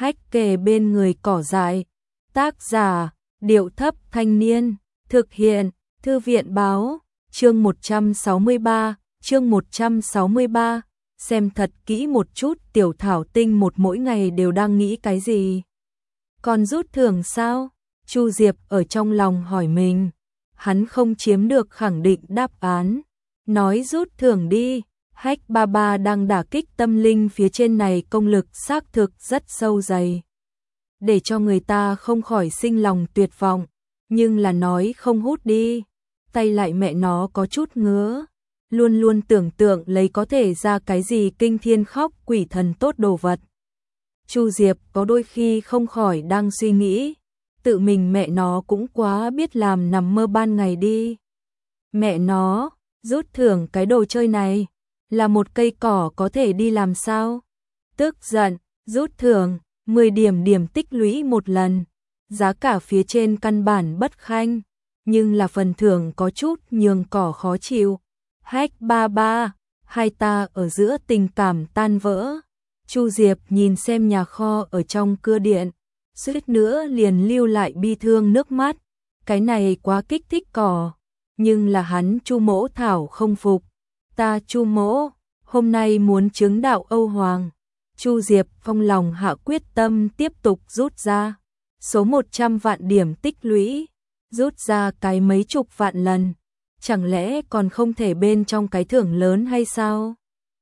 hách kề bên người cỏ dại. Tác giả, Điệu Thấp Thanh Niên, thực hiện, Thư viện Báo, chương 163, xem thật kỹ một chút Tiểu Thảo Tinh một mỗi ngày đều đang nghĩ cái gì. Còn rút thưởng sao? Chu Diệp ở trong lòng hỏi mình, hắn không chiếm được khẳng định đáp án. Nói rút thưởng đi, hách ba ba đang đả kích tâm linh phía trên này công lực xác thực rất sâu dày. Để cho người ta không khỏi sinh lòng tuyệt vọng, nhưng là nói không hút đi, tay lại mẹ nó có chút ngứa. Luôn luôn tưởng tượng lấy có thể ra cái gì kinh thiên khóc quỷ thần tốt đồ vật. Chu Diệp có đôi khi không khỏi đang suy nghĩ, tự mình mẹ nó cũng quá biết làm nằm mơ ban ngày đi. Mẹ nó, rút thưởng cái đồ chơi này, là một cây cỏ có thể đi làm sao? Tức giận, rút thưởng, 10 điểm tích lũy một lần, giá cả phía trên căn bản bất khanh, nhưng là phần thưởng có chút nhường cỏ khó chịu. Hách ba ba, hai ta ở giữa tình cảm tan vỡ. Chu Diệp nhìn xem nhà kho ở trong cưa điện, suýt nữa liền lưu lại bi thương nước mắt. Cái này quá kích thích cỏ, nhưng là hắn Chu Mỗ Thảo không phục. Ta Chu Mỗ, hôm nay muốn chứng đạo Âu Hoàng. Chu Diệp trong lòng hạ quyết tâm tiếp tục rút ra số 100 vạn điểm tích lũy, rút ra cái mấy chục vạn lần. Chẳng lẽ còn không thể bên trong cái thưởng lớn hay sao?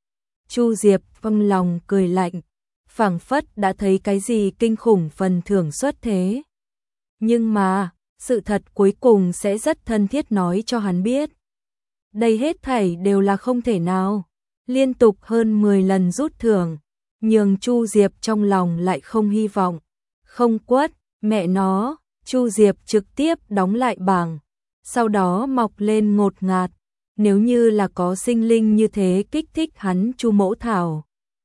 Chu Diệp trong lòng cười lạnh, phảng phất đã thấy cái gì kinh khủng phần thưởng xuất thế. Nhưng mà, sự thật cuối cùng sẽ rất thân thiết nói cho hắn biết. Đây hết thảy đều là không thể nào. Liên tục hơn 10 lần rút thưởng, nhường Chu Diệp trong lòng lại không hy vọng. Không quất, mẹ nó, Chu Diệp trực tiếp đóng lại bảng. Sau đó mọc lên ngột ngạt, nếu như là có sinh linh như thế kích thích hắn Chu Mỗ Thảo.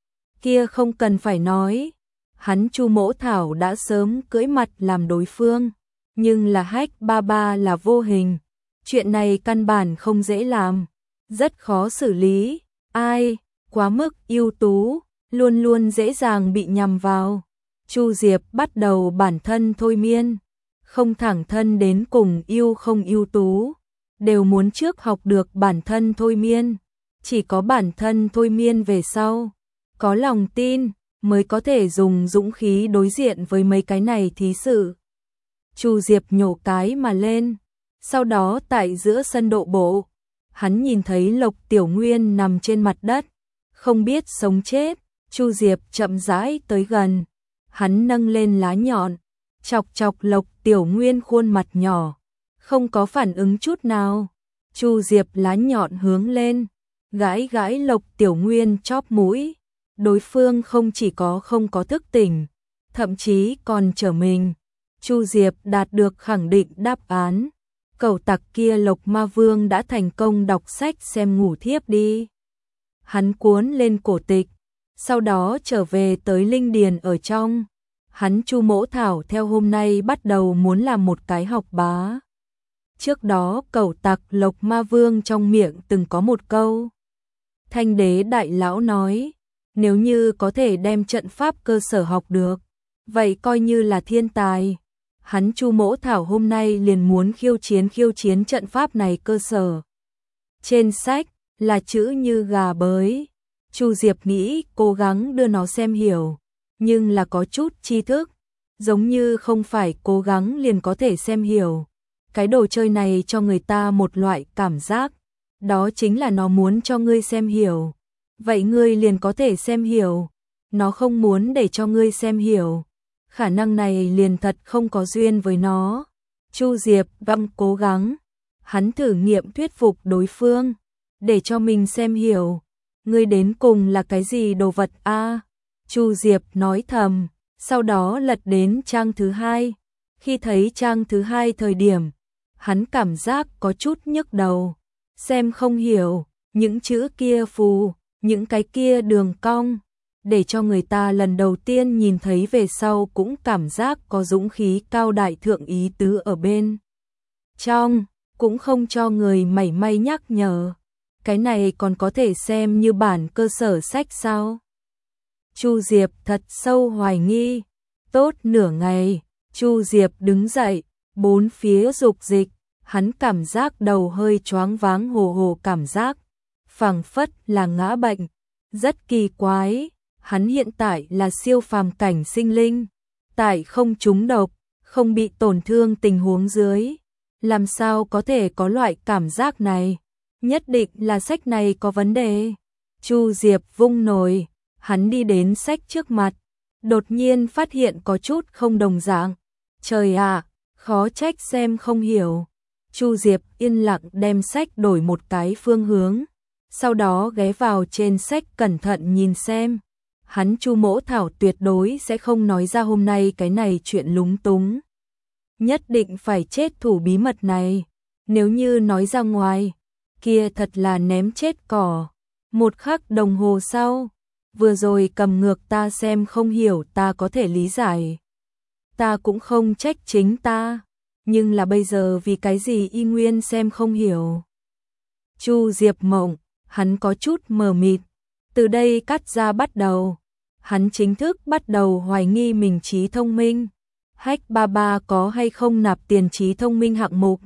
Kia không cần phải nói, hắn Chu Mỗ Thảo đã sớm cưỡi mặt làm đối phương, nhưng là hách ba ba là vô hình. Chuyện này căn bản không dễ làm, rất khó xử lý, ai, quá mức ưu tú, luôn luôn dễ dàng bị nhầm vào. Chu Diệp bắt đầu bản thân thôi miên. Không thẳng thân đến cùng yêu không ưu tú, đều muốn trước học được bản thân thôi miên. Chỉ có bản thân thôi miên về sau, có lòng tin, mới có thể dùng dũng khí đối diện với mấy cái này thí sự. Chu Diệp nhổ cái mà lên, sau đó tại giữa sân độ bộ, hắn nhìn thấy Lộc Tiểu Nguyên nằm trên mặt đất, không biết sống chết. Chu Diệp chậm rãi tới gần, hắn nâng lên lá nhọn, chọc chọc Lộc Tiểu Nguyên khuôn mặt nhỏ, không có phản ứng chút nào. Chu Diệp lá nhọn hướng lên, gãi gãi Lộc Tiểu Nguyên chóp mũi. Đối phương không chỉ có không có thức tỉnh, thậm chí còn trở mình. Chu Diệp đạt được khẳng định đáp án. Cẩu tặc kia Lộc Ma Vương đã thành công đọc sách xem ngủ thiếp đi. Hắn cuốn lên cổ tịch, sau đó trở về tới linh điền ở trong. Hắn Chu Mỗ Thảo theo hôm nay bắt đầu muốn làm một cái học bá. Trước đó cẩu tặc Lộc Ma Vương trong miệng từng có một câu. Thanh đế đại lão nói, nếu như có thể đem trận pháp cơ sở học được, vậy coi như là thiên tài. Hắn Chu Mỗ Thảo hôm nay liền muốn khiêu chiến trận pháp này cơ sở. Trên sách là chữ như gà bới. Chu Diệp nghĩ cố gắng đưa nó xem hiểu, nhưng là có chút tri thức, giống như không phải cố gắng liền có thể xem hiểu. Cái đồ chơi này cho người ta một loại cảm giác, đó chính là nó muốn cho ngươi xem hiểu, vậy ngươi liền có thể xem hiểu. Nó không muốn để cho ngươi xem hiểu, khả năng này liền thật không có duyên với nó. Chu Diệp vẫn cố gắng, hắn thử nghiệm thuyết phục đối phương, để cho mình xem hiểu. Ngươi đến cùng là cái gì đồ vật a? Chu Diệp nói thầm, sau đó lật đến trang thứ 2. Khi thấy trang thứ 2 thời điểm, hắn cảm giác có chút nhức đầu, xem không hiểu, những chữ kia phù, những cái kia đường cong, để cho người ta lần đầu tiên nhìn thấy về sau cũng cảm giác có dũng khí cao đại thượng ý tứ ở bên trong, cũng không cho người mảy may nhắc nhở. Cái này còn có thể xem như bản cơ sở sách sao? Chu Diệp thật sâu hoài nghi, Tốt nửa ngày, Chu Diệp đứng dậy, bốn phía dục dịch, hắn cảm giác đầu hơi choáng váng hồ hồ cảm giác, phảng phất là ngã bệnh, rất kỳ quái, hắn hiện tại là siêu phàm cảnh sinh linh, tại không trúng độc, không bị tổn thương tình huống dưới, làm sao có thể có loại cảm giác này, nhất định là sách này có vấn đề. Chu Diệp vung nồi, hắn đi đến sách trước mặt, đột nhiên phát hiện có chút không đồng dạng. Trời ạ, khó trách xem không hiểu. Chu Diệp yên lặng đem sách đổi một cái phương hướng, sau đó ghé vào trên sách cẩn thận nhìn xem. Hắn Chu Mỗ Thảo tuyệt đối sẽ không nói ra hôm nay cái này chuyện lúng túng. Nhất định phải chết thủ bí mật này, nếu như nói ra ngoài, kia thật là ném chết cỏ. Một khắc đồng hồ sau, vừa rồi cầm ngược ta xem không hiểu ta có thể lý giải. Ta cũng không trách chính ta, nhưng là bây giờ vì cái gì y nguyên xem không hiểu. Chu Diệp mộng, hắn có chút mờ mịt, từ đây cắt ra bắt đầu. Hắn chính thức bắt đầu hoài nghi mình trí thông minh. Hách ba ba có hay không nạp tiền trí thông minh hạng mục.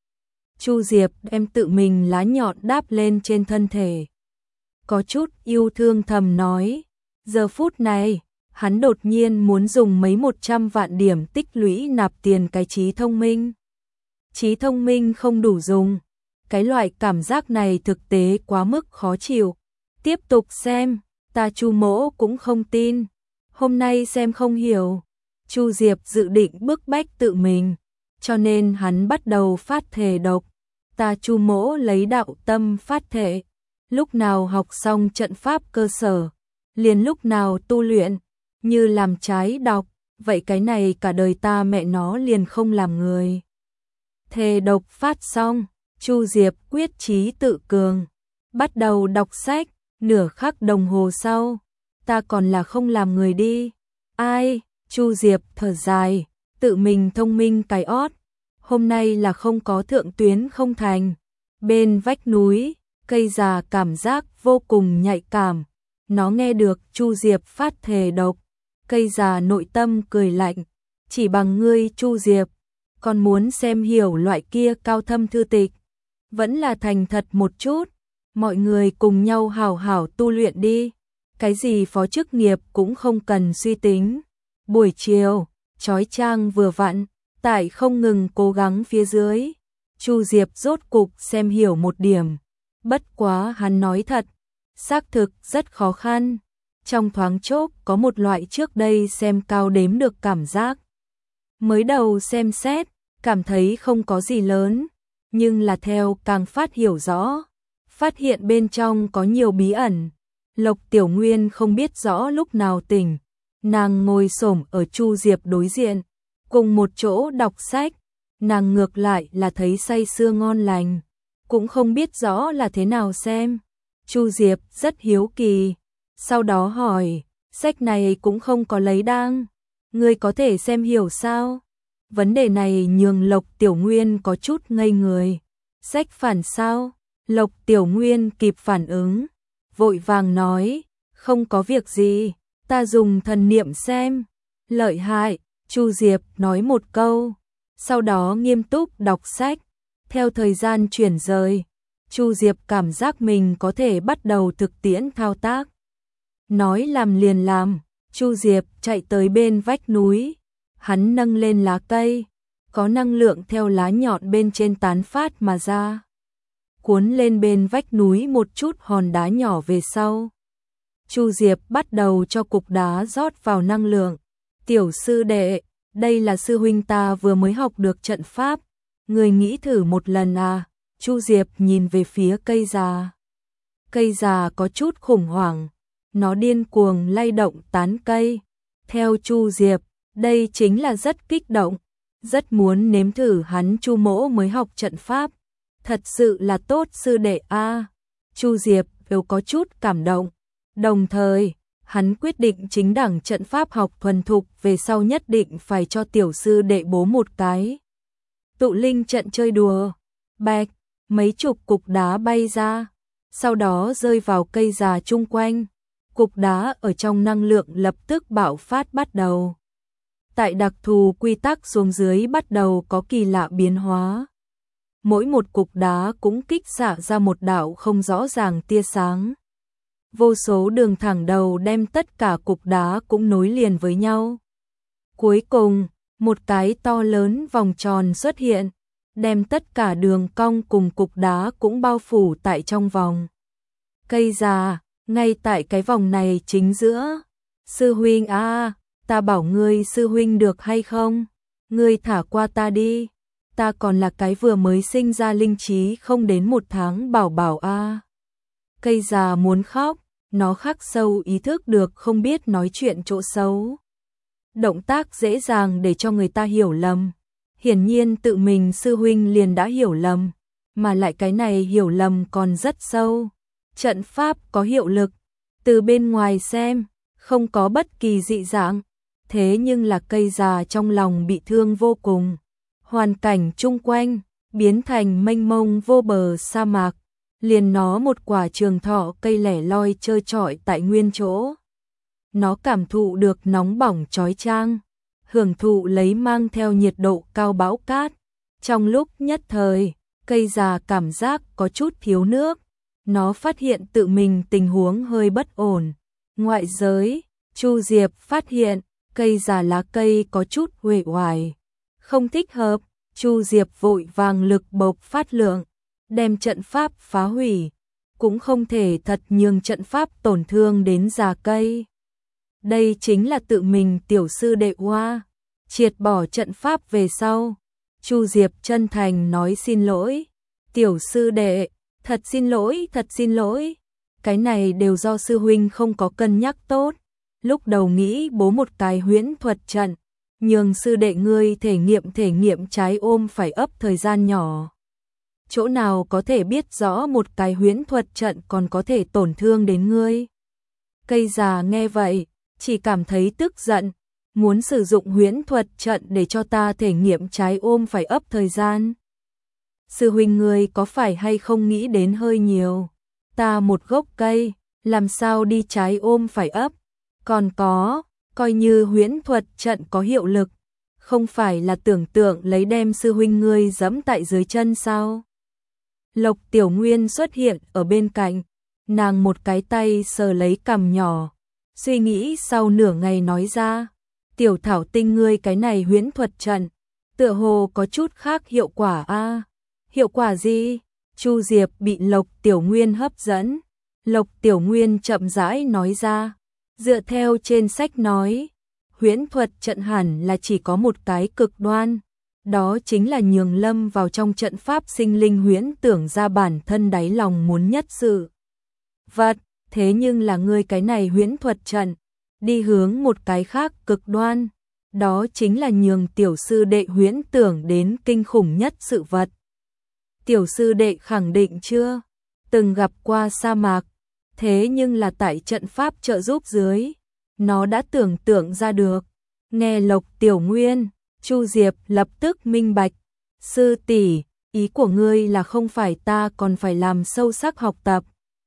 Chu Diệp đem tự mình lá nhọn đáp lên trên thân thể. Có chút yêu thương thầm nói, giờ phút này, hắn đột nhiên muốn dùng mấy 100 vạn điểm tích lũy nạp tiền cái trí thông minh. Trí thông minh không đủ dùng, cái loại cảm giác này thực tế quá mức khó chịu. Tiếp tục xem, ta Chu Mỗ cũng không tin, hôm nay xem không hiểu. Chu Diệp dự định bức bách tự mình, cho nên hắn bắt đầu phát thề độc. Ta Chu Mỗ lấy đạo tâm phát thệ, lúc nào học xong trận pháp cơ sở, liền lúc nào tu luyện, như làm trái đọc, vậy cái này cả đời ta mẹ nó liền không làm người. Thề độc phát xong, Chu Diệp quyết chí tự cường, bắt đầu đọc sách, nửa khắc đồng hồ sau, ta còn là không làm người đi. Ai? Chu Diệp thở dài, tự mình thông minh cái ót, hôm nay là không có thượng tuyến không thành. Bên vách núi, cây già cảm giác vô cùng nhạy cảm, nó nghe được Chu Diệp phát thề độc, cây già nội tâm cười lạnh, chỉ bằng ngươi Chu Diệp, còn muốn xem hiểu loại kia cao thâm thư tịch, vẫn là thành thật một chút, mọi người cùng nhau hảo hảo tu luyện đi, cái gì phó chức nghiệp cũng không cần suy tính. Buổi chiều, chói chang vừa vặn, tại không ngừng cố gắng phía dưới, Chu Diệp rốt cục xem hiểu một điểm. Bất quá hắn nói thật, xác thực rất khó khăn. Trong thoáng chốc có một loại trước đây xem cao đếm được cảm giác. Mới đầu xem xét, cảm thấy không có gì lớn, nhưng là theo càng phát hiểu rõ, phát hiện bên trong có nhiều bí ẩn. Lộc Tiểu Nguyên không biết rõ lúc nào tỉnh, nàng ngồi xổm ở Chu Diệp đối diện, cùng một chỗ đọc sách, nàng ngược lại là thấy say sưa ngon lành, cũng không biết rõ là thế nào xem. Chu Diệp rất hiếu kỳ, sau đó hỏi, sách này cũng không có lấy đăng, ngươi có thể xem hiểu sao? Vấn đề này nhường Lộc Tiểu Nguyên có chút ngây người. Sách phản sao? Lộc Tiểu Nguyên kịp phản ứng, vội vàng nói, không có việc gì, ta dùng thần niệm xem. Lợi hại, Chu Diệp nói một câu, sau đó nghiêm túc đọc sách. Theo thời gian chuyển rời, Chu Diệp cảm giác mình có thể bắt đầu thực tiễn thao tác. Nói làm liền làm, Chu Diệp chạy tới bên vách núi, hắn nâng lên lá cây, có năng lượng theo lá nhọn bên trên tán phát mà ra, cuốn lên bên vách núi một chút hòn đá nhỏ về sau. Chu Diệp bắt đầu cho cục đá rót vào năng lượng. Tiểu sư đệ, đây là sư huynh ta vừa mới học được trận pháp, người nghĩ thử một lần à? Chu Diệp nhìn về phía cây già. Cây già có chút khủng hoảng, nó điên cuồng lay động tán cây. Theo Chu Diệp, đây chính là rất kích động, rất muốn nếm thử hắn Chu Mỗ mới học trận pháp. Thật sự là tốt sư đệ a. Chu Diệp đều có chút cảm động. Đồng thời, hắn quyết định chính đẳng trận pháp học thuần thục về sau nhất định phải cho tiểu sư đệ bố một cái tụ linh trận chơi đùa. Bạch, mấy chục cục đá bay ra, sau đó rơi vào cây già chung quanh. Cục đá ở trong năng lượng lập tức bạo phát bắt đầu. tại đặc thù quy tắc xuống dưới bắt đầu có kỳ lạ biến hóa. Mỗi một cục đá cũng kích xạ ra một đạo không rõ ràng tia sáng. Vô số đường thẳng đầu đem tất cả cục đá cũng nối liền với nhau. Cuối cùng, một cái to lớn vòng tròn xuất hiện, đem tất cả đường cong cùng cục đá cũng bao phủ tại trong vòng. Cây già, ngay tại cái vòng này chính giữa. Sư huynh à, ta bảo ngươi sư huynh được hay không? Ngươi thả qua ta đi. Ta còn là cái vừa mới sinh ra linh trí không đến 1 tháng bảo bảo a. Cây già muốn khóc, nó khắc sâu ý thức được không biết nói chuyện chỗ xấu. Động tác dễ dàng để cho người ta hiểu lầm. Hiển nhiên tự mình sư huynh liền đã hiểu lầm, mà lại cái này hiểu lầm còn rất sâu. Trận pháp có hiệu lực, từ bên ngoài xem, không có bất kỳ dị dạng, thế nhưng là cây già trong lòng bị thương vô cùng. Hoàn cảnh chung quanh biến thành mênh mông vô bờ sa mạc, liền nó một quả trường thọ cây lẻ loi trơ trọi tại nguyên chỗ. Nó cảm thụ được nóng bỏng chói chang, hưởng thụ lấy mang theo nhiệt độ cao bão cát. Trong lúc nhất thời, cây già cảm giác có chút thiếu nước, nó phát hiện tự mình tình huống hơi bất ổn. Ngoại giới, Chu Diệp phát hiện cây già lá cây có chút uể oải, không thích hợp. Chu Diệp vội vàng lực bộc phát lượng, đem trận pháp phá hủy, cũng không thể thật nhường trận pháp tổn thương đến già cây. Đây chính là tự mình tiểu sư đệ hoa. Triệt bỏ trận pháp về sau, Chu Diệp chân thành nói xin lỗi. Tiểu sư đệ, thật xin lỗi, thật xin lỗi. Cái này đều do sư huynh không có cân nhắc tốt. Lúc đầu nghĩ bố một cái huyễn thuật trận, nhường sư đệ ngươi thể nghiệm trái ôm phải ấp thời gian nhỏ. Chỗ nào có thể biết rõ một cái huyễn thuật trận còn có thể tổn thương đến ngươi. Cây già nghe vậy, chỉ cảm thấy tức giận, muốn sử dụng huyễn thuật trận để cho ta thể nghiệm trái ôm phải ấp thời gian. Sư huynh ngươi có phải hay không nghĩ đến hơi nhiều, ta một gốc cây, làm sao đi trái ôm phải ấp, còn có, coi như huyễn thuật trận có hiệu lực, không phải là tưởng tượng lấy đem sư huynh ngươi giẫm tại dưới chân sao? Lộc Tiểu Nguyên xuất hiện ở bên cạnh, nàng một cái tay sờ lấy cằm nhỏ, suy nghĩ sau nửa ngày nói ra, Tiểu Thảo Tinh ngươi cái này huyễn thuật trận, tựa hồ có chút khác hiệu quả a. Hiệu quả gì? Chu Diệp bị Lộc Tiểu Nguyên hấp dẫn. Lộc Tiểu Nguyên chậm rãi nói ra, dựa theo trên sách nói, huyễn thuật trận hẳn là chỉ có một cái cực đoan, đó chính là nhường lâm vào trong trận pháp sinh linh huyễn tưởng ra bản thân đáy lòng muốn nhất sự vật, thế nhưng là ngươi cái này huyễn thuật trận, đi hướng một cái khác cực đoan, đó chính là nhường tiểu sư đệ huyễn tưởng đến kinh khủng nhất sự vật. Tiểu sư đệ khẳng định chưa từng gặp qua sa mạc, thế nhưng là tại trận pháp trợ giúp dưới, nó đã tưởng tượng ra được. Nghe Lộc Tiểu Nguyên, Chu Diệp lập tức minh bạch, sư tỷ, ý của ngươi là không phải ta còn phải làm sâu sắc học tập.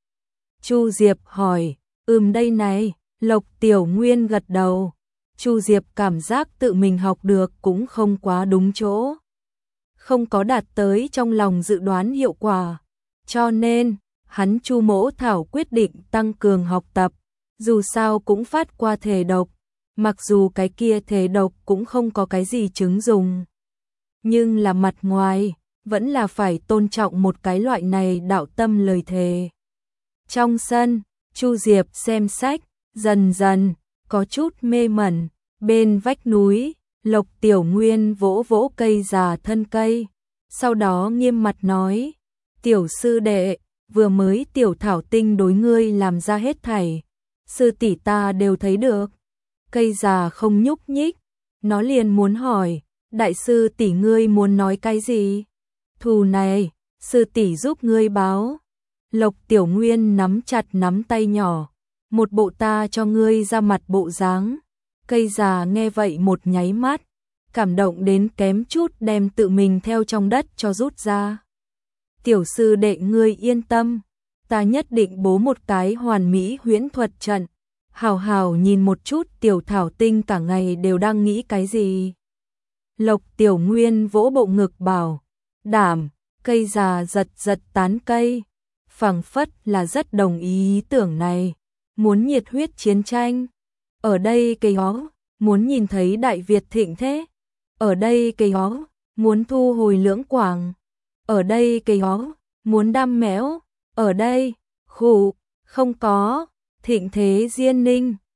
Chu Diệp hỏi, đây này, Lộc Tiểu Nguyên gật đầu. Chu Diệp cảm giác tự mình học được cũng không quá đúng chỗ, không có đạt tới trong lòng dự đoán hiệu quả, cho nên hắn Chu Mỗ Thảo quyết định tăng cường học tập, dù sao cũng phát qua thể độc, mặc dù cái kia thể độc cũng không có cái gì chứng dùng, nhưng là mặt ngoài vẫn là phải tôn trọng một cái loại này đạo tâm lời thề. Trong sân, Chu Diệp xem sách, dần dần có chút mê mẩn. Bên vách núi, Lộc Tiểu Nguyên vỗ vỗ cây già thân cây, sau đó nghiêm mặt nói, tiểu sư đệ, vừa mới Tiểu Thảo Tinh đối ngươi làm ra hết thảy, sư tỷ ta đều thấy được. Cây già không nhúc nhích, nó liền muốn hỏi, đại sư tỷ ngươi muốn nói cái gì? Thù này, sư tỷ giúp ngươi báo. Lộc Tiểu Nguyên nắm chặt nắm tay nhỏ, một bộ ta cho ngươi ra mặt bộ dáng. Cây già nghe vậy một nháy mắt, cảm động đến kém chút đem tự mình theo trong đất cho rút ra. Tiểu sư đệ ngươi yên tâm, ta nhất định bố một cái hoàn mỹ huyễn thuật trận, Hảo hảo nhìn một chút Tiểu Thảo Tinh cả ngày đều đang nghĩ cái gì. Lộc Tiểu Nguyên vỗ bộ ngực bảo, đảm, cây già giật giật tán cây, phảng phất là rất đồng ý tưởng này, muốn nhiệt huyết chiến tranh. Ở đây cây hó, muốn nhìn thấy Đại Việt thịnh thế. Ở đây cây hó, muốn thu hồi Lưỡng Quảng. Ở đây cây hó, muốn đam mẽo. Ở đây, khụ, không có, thịnh thế Diên Ninh.